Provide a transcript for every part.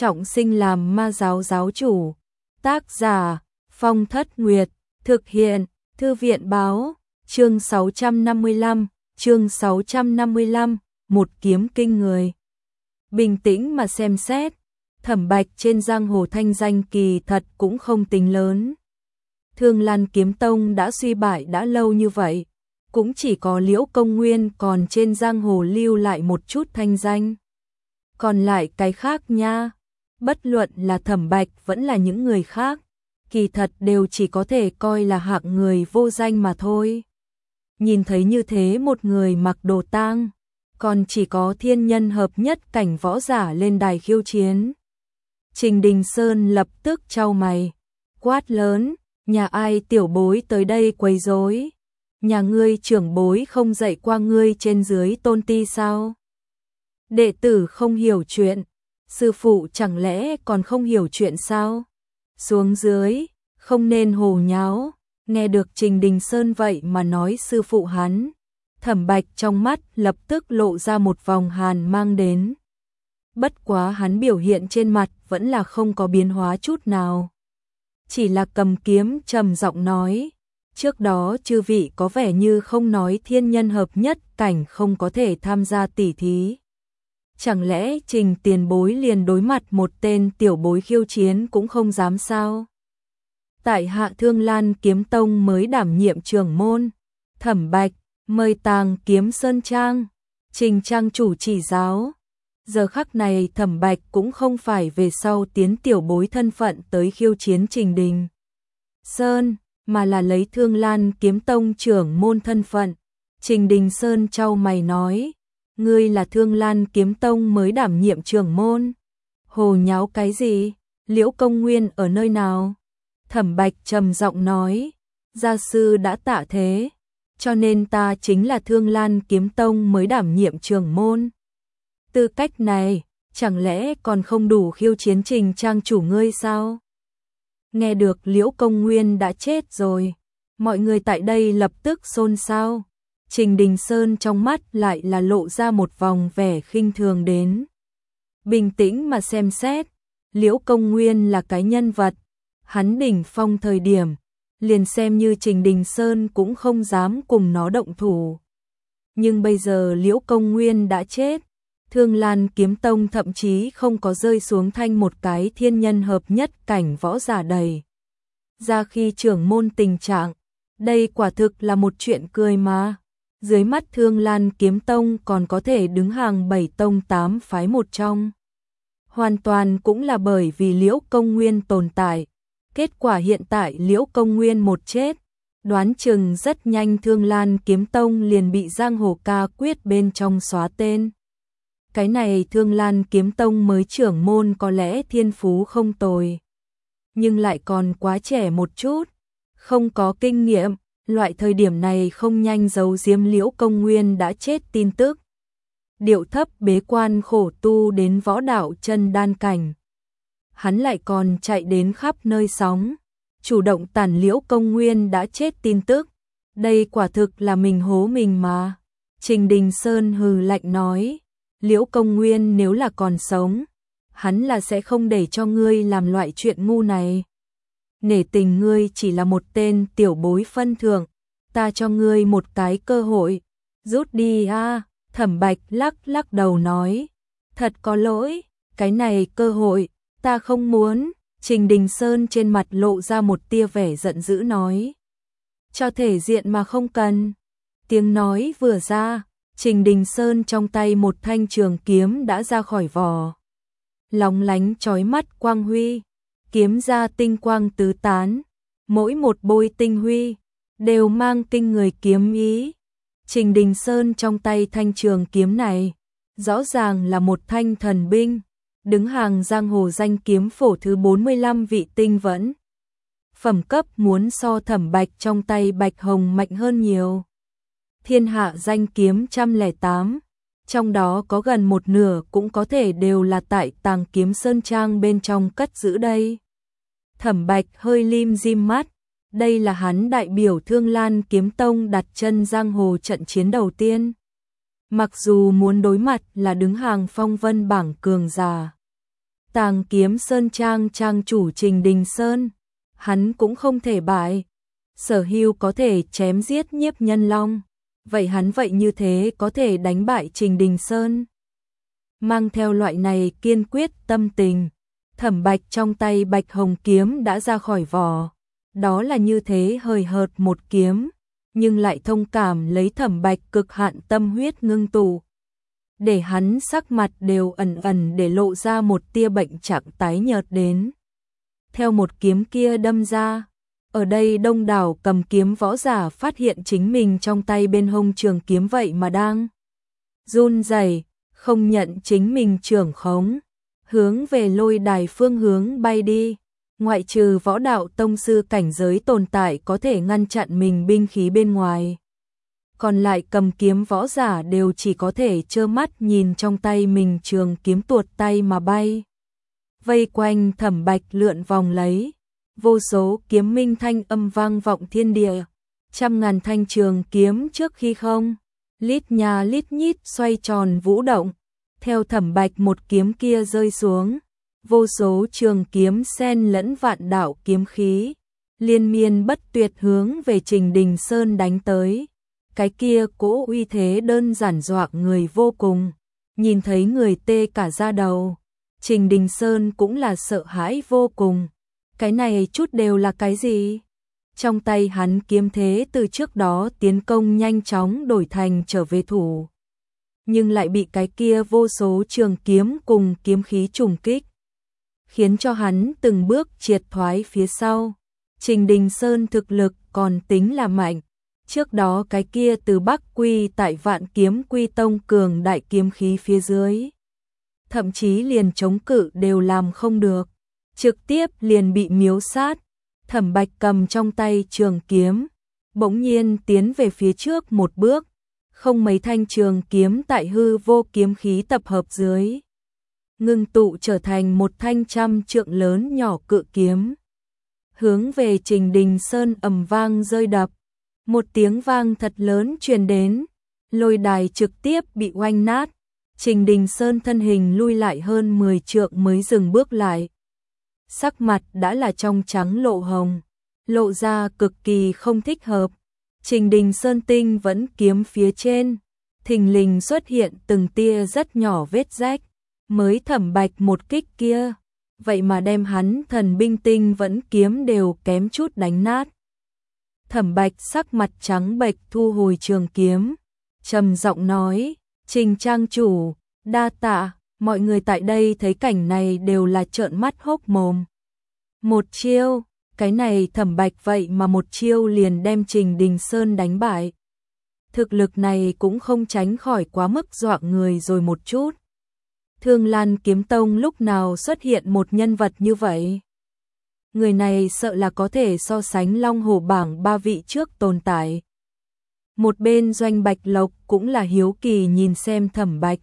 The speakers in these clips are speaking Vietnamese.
trọng sinh làm ma giáo giáo chủ. Tác giả Phong Thất Nguyệt. Thực hiện Thư viện báo. Chương 655. Một kiếm kinh người. Bình tĩnh mà xem xét, Thẩm Bạch trên giang hồ thanh danh kỳ thật cũng không tính lớn. Thương Lan Kiếm Tông đã suy bại đã lâu như vậy, cũng chỉ có Liễu Công Nguyên còn trên giang hồ lưu lại một chút thanh danh. Còn lại cái khác nha, bất luận là Thẩm Bạch vẫn là những người khác, kỳ thật đều chỉ có thể coi là hạng người vô danh mà thôi. Nhìn thấy như thế một người mặc đồ tang, còn chỉ có thiên nhân hợp nhất cảnh võ giả lên đài khiêu chiến. Trình Đình Sơn lập tức chau mày, quát lớn, nhà ai tiểu bối tới đây quấy rối? Nhà ngươi trưởng bối không dạy qua ngươi trên dưới tôn ti sao? Đệ tử không hiểu chuyện, sư phụ chẳng lẽ còn không hiểu chuyện sao? Xuống dưới, không nên hồ nháo. Nghe được Trình Đình Sơn vậy mà nói sư phụ hắn, Thẩm Bạch trong mắt lập tức lộ ra một vòng hàn mang đến. Bất quá hắn biểu hiện trên mặt vẫn là không có biến hóa chút nào. Chỉ là cầm kiếm trầm giọng nói, trước đó chư vị có vẻ như không nói thiên nhân hợp nhất cảnh không có thể tham gia tỉ thí. Chẳng lẽ Trình tiền bối liền đối mặt một tên tiểu bối khiêu chiến cũng không dám sao? Tại hạ Thương Lan Kiếm Tông mới đảm nhiệm trưởng môn, Thẩm Bạch, mời Tàng Kiếm Sơn Trang, Trình trang chủ chỉ giáo. Giờ khắc này Thẩm Bạch cũng không phải về sau tiến tiểu bối thân phận tới khiêu chiến Trình Đình Sơn, mà là lấy Thương Lan Kiếm Tông trưởng môn thân phận. Trình Đình Sơn chau mày nói, ngươi là Thương Lan Kiếm Tông mới đảm nhiệm trưởng môn. Hồ nháo cái gì? Liễu Công Nguyên ở nơi nào? Thẩm Bạch trầm giọng nói, gia sư đã tạ thế, cho nên ta chính là Thương Lan Kiếm Tông mới đảm nhiệm trưởng môn. Tư cách này, chẳng lẽ còn không đủ khiêu chiến Trình trang chủ ngươi sao? Nghe được Liễu Công Nguyên đã chết rồi, mọi người tại đây lập tức xôn xao. Trình Đình Sơn trong mắt lại là lộ ra một vòng vẻ khinh thường đến. Bình tĩnh mà xem xét, Liễu Công Nguyên là cái nhân vật, hắn đỉnh phong thời điểm, liền xem như Trình Đình Sơn cũng không dám cùng nó động thủ. Nhưng bây giờ Liễu Công Nguyên đã chết, Thương Lan Kiếm Tông thậm chí không có rơi xuống thanh một cái thiên nhân hợp nhất cảnh võ giả đầy ra khi trưởng môn tình trạng, đây quả thực là một chuyện cười mà. Dưới mắt Thương Lan Kiếm Tông còn có thể đứng hàng 7 tông 8 phái một trong. Hoàn toàn cũng là bởi vì Liễu Công Nguyên tồn tại. Kết quả hiện tại Liễu Công Nguyên một chết, đoán chừng rất nhanh Thương Lan Kiếm Tông liền bị giang hồ ca quyết bên trong xóa tên. Cái này Thương Lan Kiếm Tông mới trưởng môn có lẽ thiên phú không tồi, nhưng lại còn quá trẻ một chút, không có kinh nghiệm, loại thời điểm này không nhanh giấu giếm Liễu Công Nguyên đã chết tin tức. Điệu thấp bế quan khổ tu đến võ đạo chân đan cảnh. Hắn lại còn chạy đến khắp nơi sóng, chủ động tản Liễu Công Nguyên đã chết tin tức. Đây quả thực là mình hố mình mà. Trình Đình Sơn hừ lạnh nói, Liễu Công Nguyên nếu là còn sống, hắn là sẽ không để cho ngươi làm loại chuyện ngu này. Nể tình ngươi chỉ là một tên tiểu bối phân thượng, ta cho ngươi một cái cơ hội, rút đi a. Thẩm Bạch lắc đầu nói, thật có lỗi, cái này cơ hội, ta không muốn. Trình Đình Sơn trên mặt lộ ra một tia vẻ giận dữ nói, cho thể diện mà không cần. Tiếng nói vừa ra, Trình Đình Sơn trong tay một thanh trường kiếm đã ra khỏi vỏ, lóng lánh chói mắt quang huy, kiếm ra tinh quang tứ tán, mỗi một bôi tinh huy đều mang kinh người kiếm ý. Trình Đình Sơn trong tay thanh trường kiếm này, rõ ràng là một thanh thần binh, đứng hàng giang hồ danh kiếm phổ thứ 45 vị tinh vẫn. Phẩm cấp muốn so Thẩm Bạch trong tay Bạch Hồng mạnh hơn nhiều. Thiên hạ danh kiếm 108, trong đó có gần một nửa cũng có thể đều là tại Tàng Kiếm Sơn Trang bên trong cất giữ đây. Thẩm Bạch hơi lim dim mắt, đây là hắn đại biểu Thương Lan Kiếm Tông đặt chân giang hồ trận chiến đầu tiên. Mặc dù muốn đối mặt là đứng hàng phong vân bảng cường giả, Tàng Kiếm Sơn trang trang chủ Trình Đình Sơn, hắn cũng không thể bại. Sở Hưu có thể chém giết Nhiếp Nhân Long, vậy hắn vậy như thế có thể đánh bại Trình Đình Sơn. Mang theo loại này kiên quyết tâm tình, Thẩm Bạch trong tay Bạch Hồng kiếm đã ra khỏi vỏ. Đó là như thế hời hợt một kiếm, nhưng lại thông cảm lấy Thẩm Bạch cực hạn tâm huyết ngưng tụ, để hắn sắc mặt đều ẩn ẩn để lộ ra một tia bệnh trạng tái nhợt đến. Theo một kiếm kia đâm ra, ở đây đông đảo cầm kiếm võ giả phát hiện chính mình trong tay bên hông trường kiếm vậy mà đang run rẩy, không nhận chính mình trưởng khống, hướng về lôi đài phương hướng bay đi. Ngoại trừ võ đạo tông sư cảnh giới tồn tại có thể ngăn chặn mình binh khí bên ngoài, còn lại cầm kiếm võ giả đều chỉ có thể trơ mắt nhìn trong tay mình trường kiếm tuột tay mà bay. Vây quanh Thẩm Bạch lượn vòng lấy, vô số kiếm minh thanh âm vang vọng thiên địa, trăm ngàn thanh trường kiếm trước khi không, lít nha lít nhít xoay tròn vũ động, theo Thẩm Bạch một kiếm kia rơi xuống, vô số trường kiếm xen lẫn vạn đạo kiếm khí, liên miên bất tuyệt hướng về Trình Đình Sơn đánh tới. Cái kia cỗ uy thế đơn giản dọa người vô cùng, nhìn thấy người tê cả da đầu. Trình Đình Sơn cũng là sợ hãi vô cùng. Cái này chút đều là cái gì? Trong tay hắn kiếm thế từ trước đó tiến công nhanh chóng đổi thành trở về thủ, nhưng lại bị cái kia vô số trường kiếm cùng kiếm khí trùng kích, khiến cho hắn từng bước triệt thoái phía sau. Trình Đình Sơn thực lực còn tính là mạnh, trước đó cái kia từ Bắc Quy tại Vạn Kiếm Quy Tông cường đại kiếm khí phía dưới, thậm chí liền chống cự đều làm không được, trực tiếp liền bị miếu sát. Thẩm Bạch cầm trong tay trường kiếm, bỗng nhiên tiến về phía trước một bước, không mấy thanh trường kiếm tại hư vô kiếm khí tập hợp dưới, ngưng tụ trở thành một thanh trăm trượng lớn nhỏ cự kiếm, hướng về Trình Đình Sơn ầm vang rơi đập. Một tiếng vang thật lớn truyền đến, lôi đài trực tiếp bị oanh nát. Trình Đình Sơn thân hình lui lại hơn 10 trượng mới dừng bước lại. Sắc mặt đã là trong trắng lộ hồng, lộ ra cực kỳ không thích hợp. Trình Đình Sơn tinh vẫn kiếm phía trên, thình lình xuất hiện từng tia rất nhỏ vết rách, mới Thẩm Bạch một kích kia, vậy mà đem hắn thần binh tinh vẫn kiếm đều kém chút đánh nát. Thẩm Bạch sắc mặt trắng bệch thu hồi trường kiếm, trầm giọng nói, Trình trang chủ, đa tạ. Mọi người tại đây thấy cảnh này đều là trợn mắt hốc mồm. Một chiêu, cái này Thẩm Bạch vậy mà một chiêu liền đem Trình Đình Sơn đánh bại. Thực lực này cũng không tránh khỏi quá mức dọa người rồi một chút. Thương Lan Kiếm Tông lúc nào xuất hiện một nhân vật như vậy? Người này sợ là có thể so sánh Long Hổ bảng 3 vị trước tồn tại. Một bên Doanh Bạch Lộc cũng là hiếu kỳ nhìn xem Thẩm Bạch.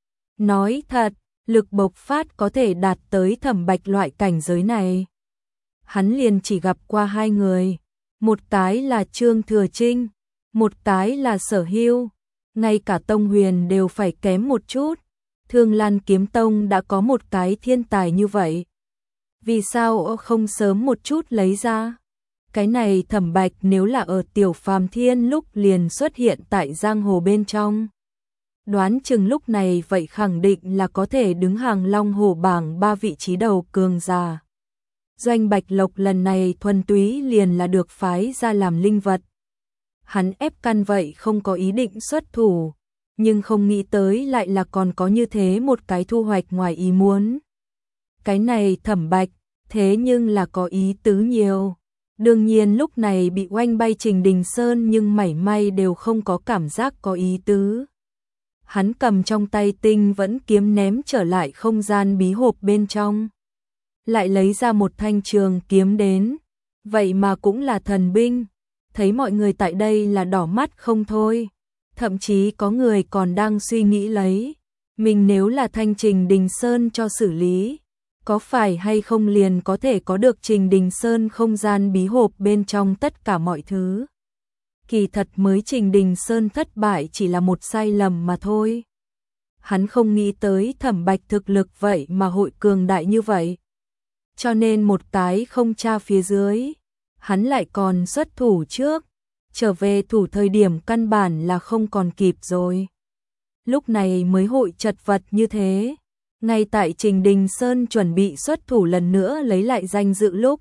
Nói thật, lực bộc phát có thể đạt tới Thẩm Bạch loại cảnh giới này. Hắn liền chỉ gặp qua hai người, một cái là Trương Thừa Trinh, một cái là Sở Hưu, ngay cả Tông Huyền đều phải kém một chút. Thương Lan Kiếm Tông đã có một cái thiên tài như vậy, vì sao không sớm một chút lấy ra? Cái này Thẩm Bạch nếu là ở Tiểu Phàm Thiên lúc liền xuất hiện tại giang hồ bên trong, đoán chừng lúc này vậy khẳng định là có thể đứng hàng Long Hổ bảng 3 vị trí đầu cường giả. Doanh Bạch Lộc lần này thuần túy liền là được phái ra làm linh vật. Hắn ép căn vậy không có ý định xuất thủ, nhưng không nghĩ tới lại là còn có như thế một cái thu hoạch ngoài ý muốn. Cái này Thẩm Bạch, thế nhưng là có ý tứ nhiều. Đương nhiên lúc này bị oanh bay Trình Đình Sơn nhưng mảy may đều không có cảm giác có ý tứ. Hắn cầm trong tay tinh vẫn kiếm ném trở lại không gian bí hộp bên trong. Lại lấy ra một thanh trường kiếm đến, vậy mà cũng là thần binh. Thấy mọi người tại đây là đỏ mắt không thôi. Thậm chí có người còn đang suy nghĩ lấy, mình nếu là thanh Trình Đình Sơn cho xử lý, có phải hay không liền có thể có được Trình Đình Sơn không gian bí hộp bên trong tất cả mọi thứ. Kỳ thật mới Trình Đình Sơn thất bại chỉ là một sai lầm mà thôi. Hắn không nghĩ tới Thẩm Bạch thực lực vậy mà hội cường đại như vậy. Cho nên một cái không tra phía dưới, hắn lại còn xuất thủ trước, trở về thủ thời điểm căn bản là không còn kịp rồi. Lúc này mới hội chật vật như thế. Ngay tại Trình Đình Sơn chuẩn bị xuất thủ lần nữa lấy lại danh dự lúc,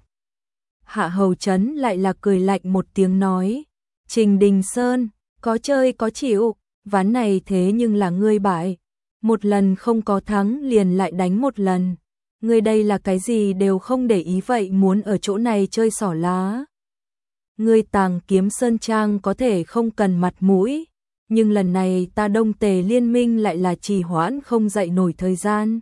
Hạ Hầu Chấn lại là cười lạnh một tiếng nói, Trình Đình Sơn, có chơi có chịu, ván này thế nhưng là ngươi bại, một lần không có thắng liền lại đánh một lần. Ngươi đây là cái gì đều không để ý vậy muốn ở chỗ này chơi xỏ lá. Ngươi Tàng Kiếm Sơn Trang có thể không cần mặt mũi, nhưng lần này ta Đông Tề liên minh lại là trì hoãn không dậy nổi thời gian.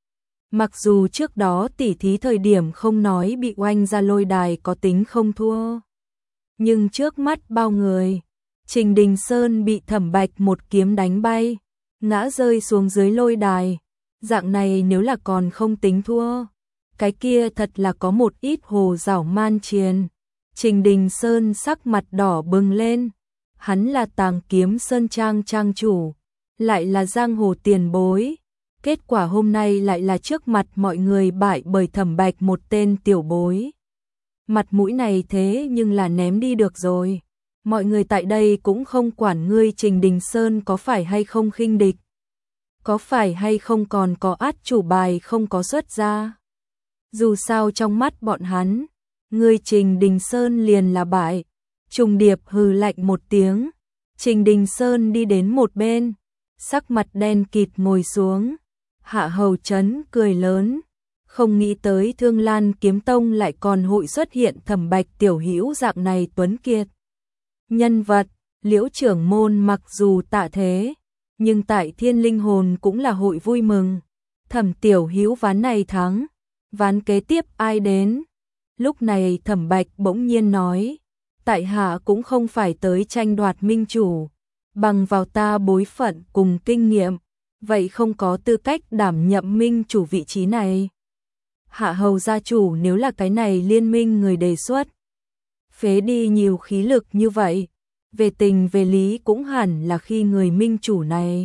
Mặc dù trước đó tỉ thí thời điểm không nói bị oanh ra lôi đài có tính không thua, nhưng trước mắt bao người, Trình Đình Sơn bị Thẩm Bạch một kiếm đánh bay, ngã rơi xuống dưới lôi đài. Dạng này nếu là còn không tính thua, cái kia thật là có một ít hồ dảo man triền. Trình Đình Sơn sắc mặt đỏ bừng lên, hắn là Tàng Kiếm Sơn Trang trang chủ, lại là giang hồ tiền bối. Kết quả hôm nay lại là trước mặt mọi người bại bởi Thẩm Bạch một tên tiểu bối. Mặt mũi này thế nhưng là ném đi được rồi. Mọi người tại đây cũng không quản ngươi Trình Đình Sơn có phải hay không khinh địch, có phải hay không còn có át chủ bài không có xuất ra. Dù sao trong mắt bọn hắn, ngươi Trình Đình Sơn liền là bại. Trùng Điệp hừ lạnh một tiếng, Trình Đình Sơn đi đến một bên, sắc mặt đen kịt ngồi xuống. Hạ Hầu Chấn cười lớn, không nghĩ tới Thương Lan Kiếm Tông lại còn hội xuất hiện Thẩm Bạch tiểu hữu dạng này tuấn kiệt. Nhân vật, Liễu trưởng môn mặc dù tạ thế, nhưng tại Thiên Linh Hồn cũng là hội vui mừng. Thẩm tiểu hữu ván này thắng, ván kế tiếp ai đến? Lúc này Thẩm Bạch bỗng nhiên nói, tại hạ cũng không phải tới tranh đoạt minh chủ, bằng vào ta bối phận cùng kinh nghiệm, vậy không có tư cách đảm nhậm minh chủ vị trí này. Hạ Hầu gia chủ nếu là cái này liên minh người đề xuất, phế đi nhiều khí lực như vậy, về tình về lý cũng hẳn là khi người minh chủ này.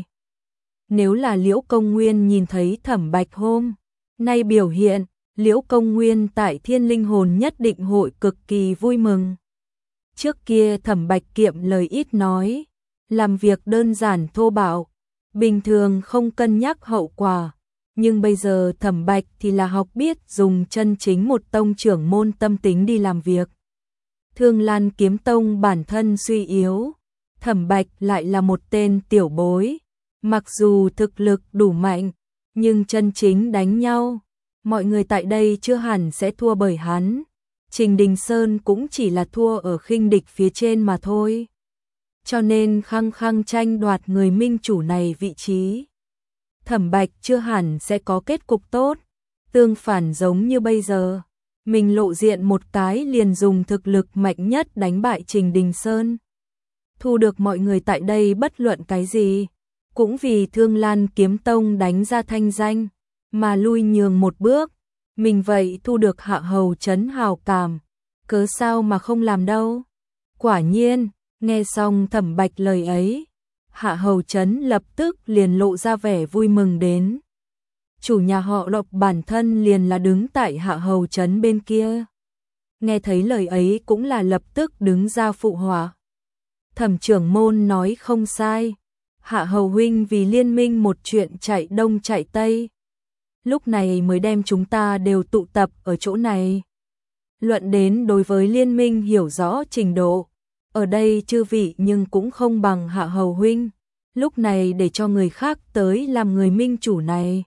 Nếu là Liễu Công Nguyên nhìn thấy Thẩm Bạch hôm nay biểu hiện, Liễu Công Nguyên tại Thiên Linh Hồn nhất định hội cực kỳ vui mừng. Trước kia Thẩm Bạch kiệm lời ít nói, làm việc đơn giản thô bạo, bình thường không cân nhắc hậu quả, nhưng bây giờ Thẩm Bạch thì là học biết dùng chân chính một tông trưởng môn tâm tính đi làm việc. Thương Lan Kiếm Tông bản thân suy yếu, Thẩm Bạch lại là một tên tiểu bối, mặc dù thực lực đủ mạnh, nhưng chân chính đánh nhau, mọi người tại đây chưa hẳn sẽ thua bởi hắn. Trình Đình Sơn cũng chỉ là thua ở khinh địch phía trên mà thôi. Cho nên khăng khăng tranh đoạt người minh chủ này vị trí. Thẩm Bạch chưa hẳn sẽ có kết cục tốt, tương phản giống như bây giờ. Mình lộ diện một cái liền dùng thực lực mạnh nhất đánh bại Trình Đình Sơn. Thu được mọi người tại đây bất luận cái gì, cũng vì Thương Lan Kiếm Tông đánh ra thanh danh, mà lui nhường một bước. Mình vậy thu được Hạ Hầu Chấn hào cảm, cớ sao mà không làm đâu. Quả nhiên, nghe xong Thẩm Bạch lời ấy, Hạ Hầu Chấn lập tức liền lộ ra vẻ vui mừng đến. Chủ nhà họ Lộc bản thân liền là đứng tại Hạ Hầu Chấn bên kia. Nghe thấy lời ấy cũng là lập tức đứng ra phụ họa. Thẩm trưởng môn nói không sai, Hạ Hầu huynh vì liên minh một chuyện chạy đông chạy tây, lúc này mới đem chúng ta đều tụ tập ở chỗ này. Luận đến đối với liên minh hiểu rõ trình độ, ở đây chư vị nhưng cũng không bằng Hạ Hầu huynh, lúc này để cho người khác tới làm người minh chủ này.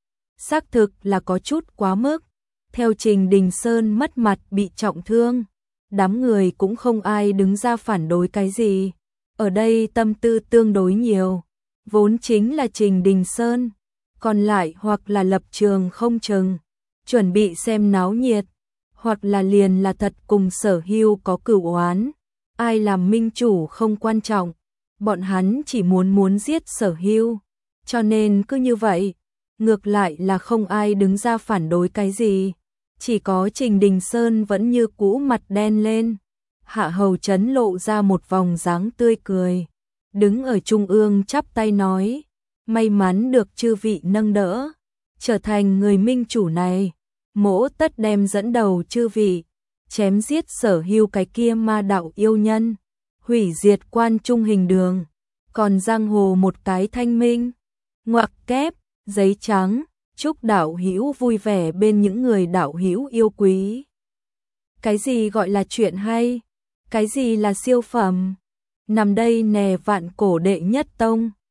Xác thực là có chút quá mức, theo Trình Đình Sơn mất mặt bị trọng thương, đám người cũng không ai đứng ra phản đối cái gì. Ở đây tâm tư tương đối nhiều, vốn chính là Trình Đình Sơn, còn lại hoặc là lập trường không chừng, chuẩn bị xem náo nhiệt, hoặc là liền là thật cùng Sở Hưu có cửu oán. Ai làm minh chủ không quan trọng, bọn hắn chỉ muốn giết Sở Hưu, cho nên cứ như vậy, ngược lại là không ai đứng ra phản đối cái gì, chỉ có Trình Đình Sơn vẫn như cũ mặt đen lên. Hạ Hầu Chấn lộ ra một vòng dáng tươi cười, đứng ở trung ương chắp tay nói, May mắn được chư vị nâng đỡ, trở thành người minh chủ này, mỗ tất đem dẫn đầu chư vị, chém giết sở hữu cái kia ma đạo yêu nhân, hủy diệt Quan Trung Hình Đường, còn giang hồ một cái thanh minh. Ngoặc kép, giấy trắng, chúc đạo hữu vui vẻ bên những người đạo hữu yêu quý. Cái gì gọi là chuyện hay? Cái gì là siêu phẩm? Nằm đây nè Vạn Cổ đệ nhất tông.